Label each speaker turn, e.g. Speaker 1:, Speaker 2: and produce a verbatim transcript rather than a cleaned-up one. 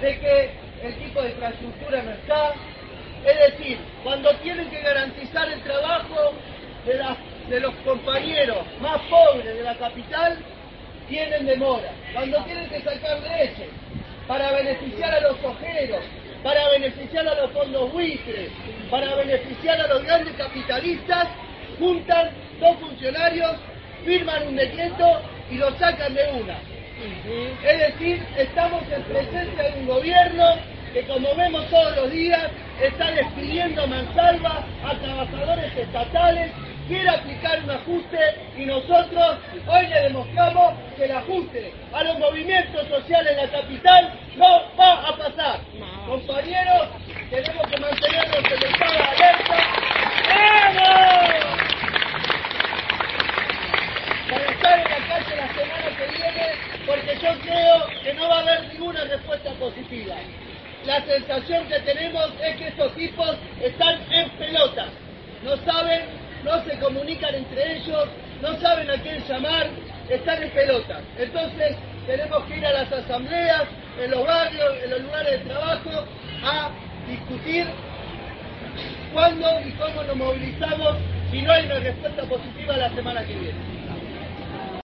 Speaker 1: de que el tipo de infraestructura no está. Es decir, cuando tienen que garantizar el trabajo de, la, de los compañeros más pobres de la capital, tienen demora. Cuando tienen que sacar leche para beneficiar a los ojeros, para beneficiar a los fondos buitres, para beneficiar a los grandes capitalistas, juntan dos funcionarios, firman un decreto y lo sacan de una. Es decir, estamos en presencia de un gobierno que, como vemos todos los días, está despidiendo a mansalva a trabajadores estatales, quiere aplicar un ajuste y nosotros hoy le demostramos que el ajuste a los movimientos sociales en la capital no va a pasar. Compañeros, tenemos que mantenernos en el estado de alerta. ¡Vamos! Para estar en la calle la semana que viene, porque yo creo que no va a haber ninguna respuesta positiva. La sensación que tenemos es que estos tipos están en pelota. No saben, no se comunican entre ellos, no saben a quién llamar, están en pelota. Entonces tenemos que ir a las asambleas, en los barrios, en los lugares de trabajo, a discutir cuándo y cómo nos movilizamos si no hay una respuesta positiva la semana que viene.